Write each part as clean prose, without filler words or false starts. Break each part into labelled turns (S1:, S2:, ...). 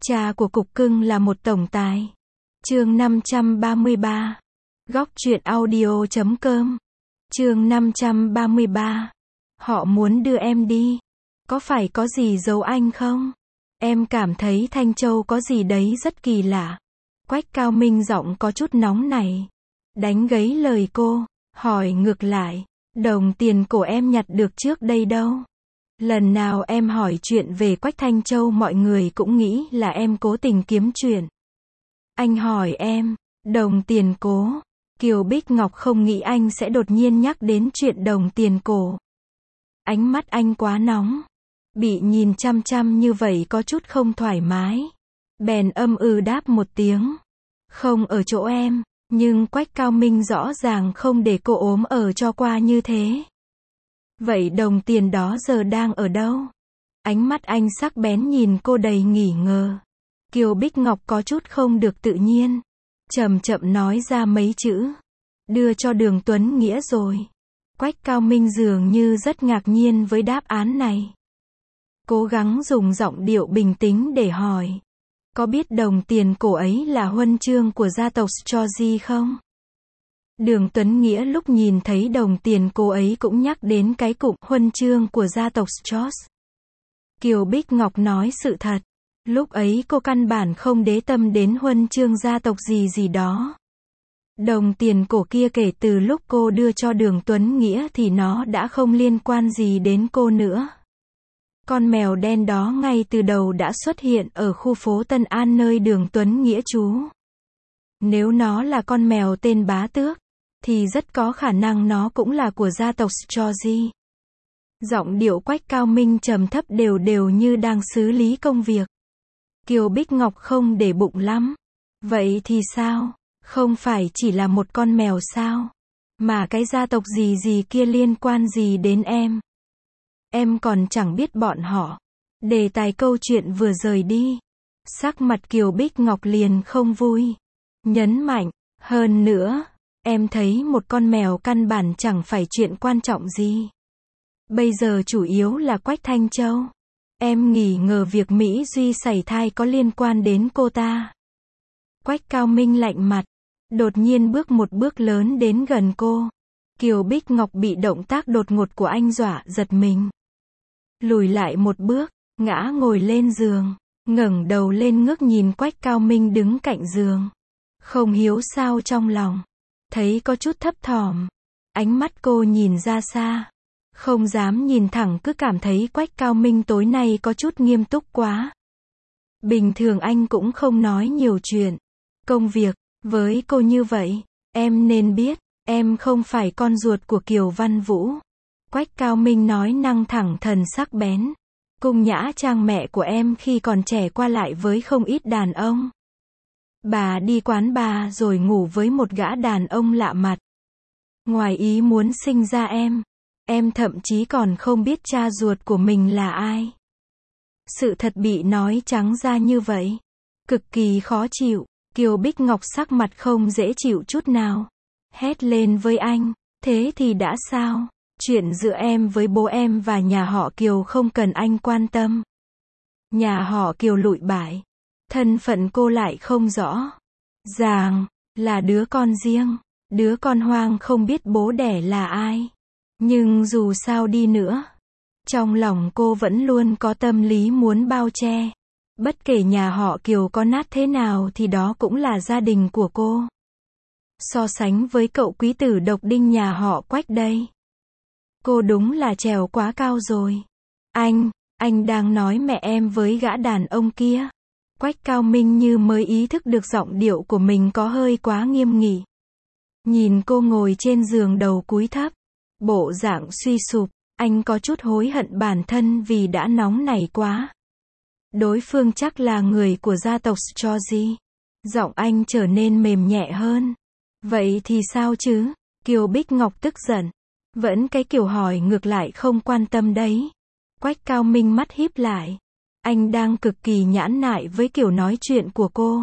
S1: Cha của cục cưng là một tổng tài. Chương 533. Góc truyện audio.com. Chương 533. Họ muốn đưa em đi. Có phải có gì giấu anh không? Em cảm thấy Thanh Châu có gì đấy rất kỳ lạ. Quách Cao Minh giọng có chút nóng này. Đánh gãy lời cô, hỏi ngược lại. Đồng tiền của em nhặt được trước đây đâu? Lần nào em hỏi chuyện về Quách Thanh Châu mọi người cũng nghĩ là em cố tình kiếm chuyện. Anh hỏi em, đồng tiền cố. Kiều Bích Ngọc không nghĩ anh sẽ đột nhiên nhắc đến chuyện đồng tiền cổ. Ánh mắt anh quá nóng. Bị nhìn chăm chăm như vậy có chút không thoải mái. Bèn đáp một tiếng. Không ở chỗ em, nhưng Quách Cao Minh rõ ràng không để cô ốm ở cho qua như thế. Vậy đồng tiền đó giờ đang ở đâu? Ánh mắt anh sắc bén nhìn cô đầy nghi ngờ. Kiều Bích Ngọc có chút không được tự nhiên. Chậm chậm nói ra mấy chữ. Đưa cho Đường Tuấn Nghĩa rồi. Quách Cao Minh dường như rất ngạc nhiên với đáp án này. Cố gắng dùng giọng điệu bình tĩnh để hỏi. Có biết đồng tiền cổ ấy là huân chương của gia tộc George không? Đường Tuấn Nghĩa lúc nhìn thấy đồng tiền cô ấy cũng nhắc đến cái cụm huân chương của gia tộc George. Kiều Bích Ngọc nói sự thật. Lúc ấy cô căn bản không để tâm đến huân chương gia tộc gì đó. Đồng tiền cổ kia kể từ lúc cô đưa cho Đường Tuấn Nghĩa thì nó đã không liên quan gì đến cô nữa. Con mèo đen đó ngay từ đầu đã xuất hiện ở khu phố Tân An nơi Đường Tuấn Nghĩa trú. Nếu nó là con mèo tên Bá Tước, thì rất có khả năng nó cũng là của gia tộc George. Giọng điệu Quách Cao Minh trầm thấp đều như đang xử lý công việc. Kiều Bích Ngọc không để bụng lắm. Vậy thì sao? Không phải chỉ là một con mèo sao? Mà cái gia tộc gì kia liên quan gì đến em? Em còn chẳng biết bọn họ. Đề tài câu chuyện vừa rời đi. Sắc mặt Kiều Bích Ngọc liền không vui. Nhấn mạnh, hơn nữa, em thấy một con mèo căn bản chẳng phải chuyện quan trọng gì. Bây giờ chủ yếu là Quách Thanh Châu. Em nghi ngờ việc Mỹ Duy sảy thai có liên quan đến cô ta. Quách Cao Minh lạnh mặt, đột nhiên bước một bước lớn đến gần cô. Kiều Bích Ngọc bị động tác đột ngột của anh dọa giật mình. Lùi lại một bước, ngã ngồi lên giường, ngẩng đầu lên ngước nhìn Quách Cao Minh đứng cạnh giường. Không hiểu sao trong lòng, thấy có chút thấp thỏm. Ánh mắt cô nhìn ra xa, không dám nhìn thẳng cứ cảm thấy Quách Cao Minh tối nay có chút nghiêm túc quá. Bình thường anh cũng không nói nhiều chuyện công việc với cô như vậy. Em nên biết, em không phải con ruột của Kiều Văn Vũ. Quách Cao Minh nói năng thẳng thừng sắc bén. Cung Nhã Trang mẹ của em khi còn trẻ qua lại với không ít đàn ông. Bà đi quán bar rồi ngủ với một gã đàn ông lạ mặt. Ngoài ý muốn sinh ra em thậm chí còn không biết cha ruột của mình là ai. Sự thật bị nói trắng ra như vậy. Cực kỳ khó chịu. Kiều Bích Ngọc sắc mặt không dễ chịu chút nào. Hét lên với anh. Thế thì đã sao? Chuyện giữa em với bố em và nhà họ Kiều không cần anh quan tâm. Nhà họ Kiều lụi bại. Thân phận cô lại không rõ ràng, là đứa con riêng, đứa con hoang không biết bố đẻ là ai. Nhưng dù sao đi nữa, trong lòng cô vẫn luôn có tâm lý muốn bao che. Bất kể nhà họ Kiều có nát thế nào thì đó cũng là gia đình của cô. So sánh với cậu quý tử độc đinh nhà họ Quách đây, cô đúng là trèo quá cao rồi. Anh đang nói mẹ em với gã đàn ông kia. Quách Cao Minh như mới ý thức được giọng điệu của mình có hơi quá nghiêm nghị. Nhìn cô ngồi trên giường đầu cúi thấp, bộ dạng suy sụp, anh có chút hối hận bản thân vì đã nóng nảy quá. Đối phương chắc là người của gia tộc George. Giọng anh trở nên mềm nhẹ hơn. Vậy thì sao chứ? Kiều Bích Ngọc tức giận. Vẫn cái kiểu hỏi ngược lại không quan tâm đấy. Quách Cao Minh mắt híp lại. Anh đang cực kỳ nhãn nại với kiểu nói chuyện của cô.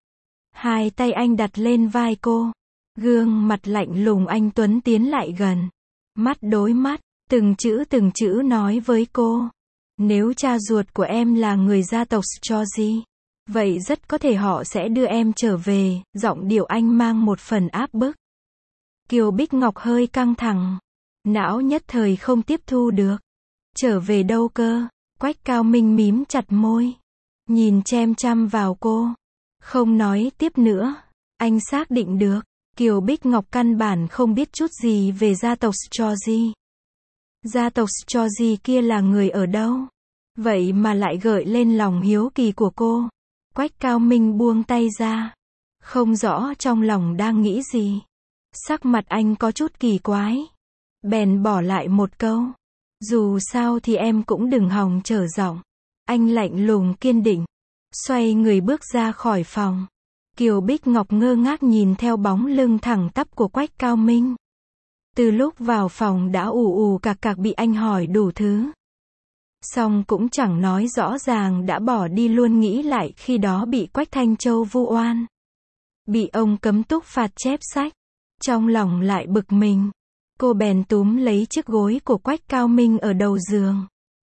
S1: Hai tay anh đặt lên vai cô. Gương mặt lạnh lùng anh tuấn tiến lại gần. Mắt đối mắt, từng chữ nói với cô. Nếu cha ruột của em là người gia tộc George, Vậy rất có thể họ sẽ đưa em trở về, giọng điệu anh mang một phần áp bức. Kiều Bích Ngọc hơi căng thẳng. Não nhất thời không tiếp thu được. Trở về đâu cơ? Quách Cao Minh mím chặt môi. Nhìn chăm chăm vào cô. Không nói tiếp nữa. Anh xác định được. Kiều Bích Ngọc căn bản không biết chút gì về gia tộc Georgie. Gia tộc Georgie kia là người ở đâu? Vậy mà lại gợi lên lòng hiếu kỳ của cô. Quách Cao Minh buông tay ra. Không rõ trong lòng đang nghĩ gì. Sắc mặt anh có chút kỳ quái. Bèn bỏ lại một câu. Dù sao thì em cũng đừng hòng trở giọng. Anh lạnh lùng kiên định. Xoay người bước ra khỏi phòng. Kiều Bích Ngọc ngơ ngác nhìn theo bóng lưng thẳng tắp của Quách Cao Minh. Từ lúc vào phòng đã ù ù cạc cạc bị anh hỏi đủ thứ. Xong cũng chẳng nói rõ ràng đã bỏ đi luôn, nghĩ lại khi đó bị Quách Thanh Châu vu oan. Bị ông cấm túc phạt chép sách. Trong lòng lại bực mình. Cô bèn túm lấy chiếc gối của Quách Cao Minh ở đầu giường.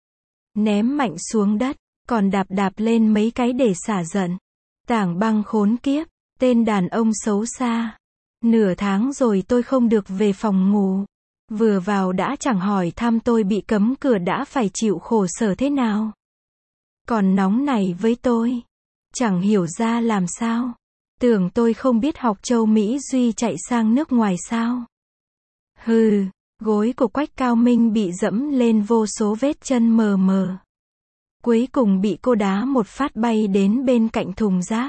S1: Ném mạnh xuống đất, còn đạp lên mấy cái để xả giận. Tảng băng khốn kiếp, tên đàn ông xấu xa. Nửa tháng rồi tôi không được về phòng ngủ. Vừa vào đã chẳng hỏi thăm tôi bị cấm cửa đã phải chịu khổ sở thế nào. Còn nóng này với tôi. Chẳng hiểu ra làm sao. Tưởng tôi không biết học châu Mỹ Duy chạy sang nước ngoài sao. Hừ, gối của Quách Cao Minh bị dẫm lên vô số vết chân mờ mờ. Cuối cùng bị cô đá một phát bay đến bên cạnh thùng rác.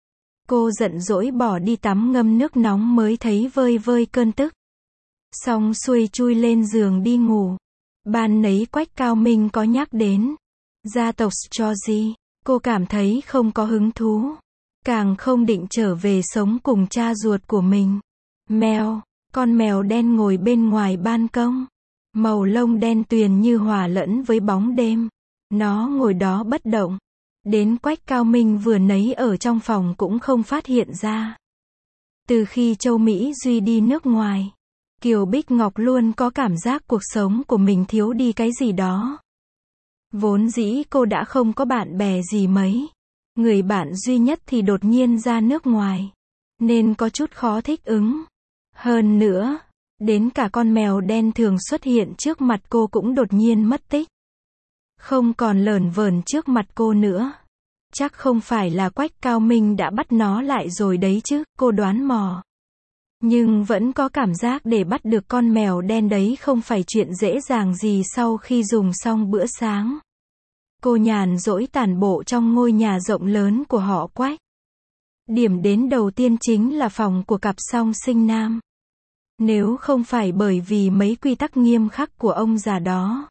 S1: Cô giận dỗi bỏ đi tắm ngâm nước nóng mới thấy vơi vơi cơn tức. Xong xuôi chui lên giường đi ngủ. Ban nấy Quách Cao Minh có nhắc đến gia tộc Georgie, cô cảm thấy không có hứng thú. Càng không định trở về sống cùng cha ruột của mình. Mèo, con mèo đen ngồi bên ngoài ban công. Màu lông đen tuyền như hòa lẫn với bóng đêm. Nó ngồi đó bất động. Đến Quách Cao Minh vừa nấy ở trong phòng cũng không phát hiện ra. Từ khi Châu Mỹ Duy đi nước ngoài, Kiều Bích Ngọc luôn có cảm giác cuộc sống của mình thiếu đi cái gì đó. Vốn dĩ cô đã không có bạn bè gì mấy. Người bạn duy nhất thì đột nhiên ra nước ngoài. Nên có chút khó thích ứng. Hơn nữa, đến cả con mèo đen thường xuất hiện trước mặt cô cũng đột nhiên mất tích. Không còn lởn vởn trước mặt cô nữa. Chắc không phải là Quách Cao Minh đã bắt nó lại rồi đấy chứ, cô đoán mò. Nhưng vẫn có cảm giác để bắt được con mèo đen đấy không phải chuyện dễ dàng gì sau khi dùng xong bữa sáng. Cô nhàn rỗi tản bộ trong ngôi nhà rộng lớn của họ Quách. Điểm đến đầu tiên chính là phòng của cặp song sinh nam. Nếu không phải bởi vì mấy quy tắc nghiêm khắc của ông già đó,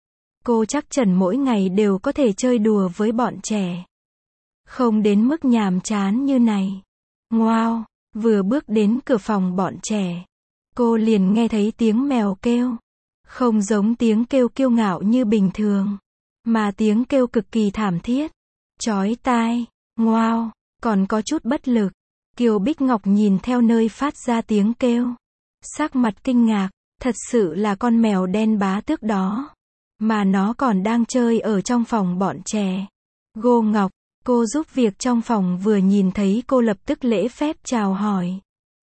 S1: cô chắc chắn mỗi ngày đều có thể chơi đùa với bọn trẻ. Không đến mức nhàm chán như này. Wow, vừa bước đến cửa phòng bọn trẻ, cô liền nghe thấy tiếng mèo kêu. Không giống tiếng kêu kiêu ngạo như bình thường, mà tiếng kêu cực kỳ thảm thiết, chói tai. Wow, còn có chút bất lực. Kiều Bích Ngọc nhìn theo nơi phát ra tiếng kêu. Sắc mặt kinh ngạc, thật sự là con mèo đen bá tước đó. Mà nó còn đang chơi ở trong phòng bọn trẻ. Gô Ngọc, cô giúp việc trong phòng vừa nhìn thấy cô lập tức lễ phép chào hỏi.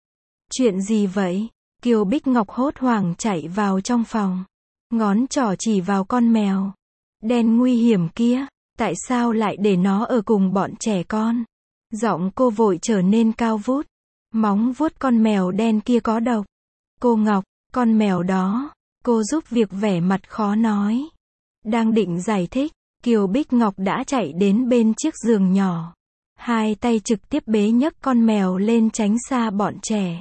S1: Chuyện gì vậy? Kiều Bích Ngọc hốt hoảng chạy vào trong phòng. Ngón trỏ chỉ vào con mèo đen nguy hiểm kia. Tại sao lại để nó ở cùng bọn trẻ con? Giọng cô vội trở nên cao vút. Móng vuốt con mèo đen kia có độc. Cô Ngọc, con mèo đó. Cô giúp việc vẻ mặt khó nói. Đang định giải thích, Kiều Bích Ngọc đã chạy đến bên chiếc giường nhỏ. Hai tay trực tiếp bế nhấc con mèo lên tránh xa bọn trẻ.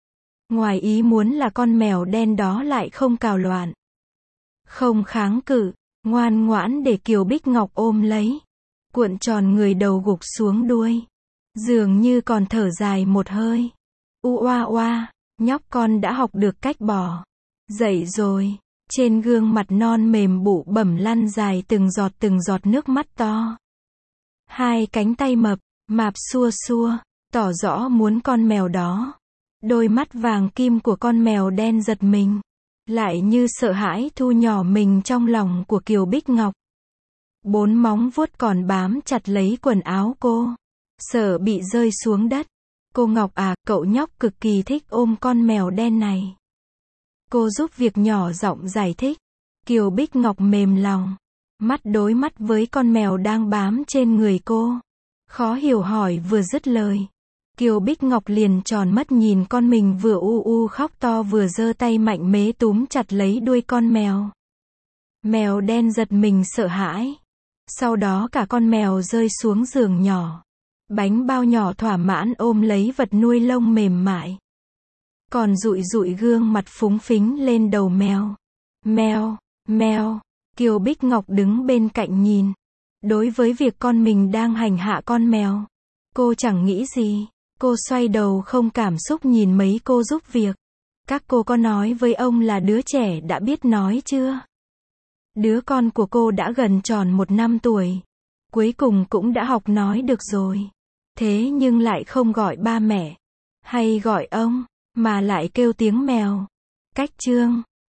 S1: Ngoài ý muốn là con mèo đen đó lại không cào loạn. Không kháng cự, ngoan ngoãn để Kiều Bích Ngọc ôm lấy. Cuộn tròn người đầu gục xuống đuôi. Dường như còn thở dài một hơi. Oa oa, nhóc con đã học được cách bò. Dậy rồi. Trên gương mặt non mềm bụ bẩm lăn dài từng giọt nước mắt to. Hai cánh tay mạp xua xua, tỏ rõ muốn con mèo đó. Đôi mắt vàng kim của con mèo đen giật mình. Lại như sợ hãi thu nhỏ mình trong lòng của Kiều Bích Ngọc. 4 móng vuốt còn bám chặt lấy quần áo cô. Sợ bị rơi xuống đất. Cô Ngọc à, cậu nhóc cực kỳ thích ôm con mèo đen này. Cô giúp việc nhỏ giọng giải thích. Kiều Bích Ngọc mềm lòng. Mắt đối mắt với con mèo đang bám trên người cô. Khó hiểu hỏi vừa dứt lời. Kiều Bích Ngọc liền tròn mắt nhìn con mình vừa u u khóc to vừa giơ tay mạnh mẽ túm chặt lấy đuôi con mèo. Mèo đen giật mình sợ hãi. Sau đó cả con mèo rơi xuống giường nhỏ. Bánh bao nhỏ thỏa mãn ôm lấy vật nuôi lông mềm mại. Còn dụi dụi gương mặt phúng phính lên đầu mèo. Mèo, mèo. Kiều Bích Ngọc đứng bên cạnh nhìn. Đối với việc con mình đang hành hạ con mèo, cô chẳng nghĩ gì. Cô xoay đầu không cảm xúc nhìn mấy cô giúp việc. Các cô có nói với ông là đứa trẻ đã biết nói chưa? Đứa con của cô đã gần tròn 1 năm tuổi. Cuối cùng cũng đã học nói được rồi. Thế nhưng lại không gọi ba mẹ, hay gọi ông, mà lại kêu tiếng mèo. Cách chương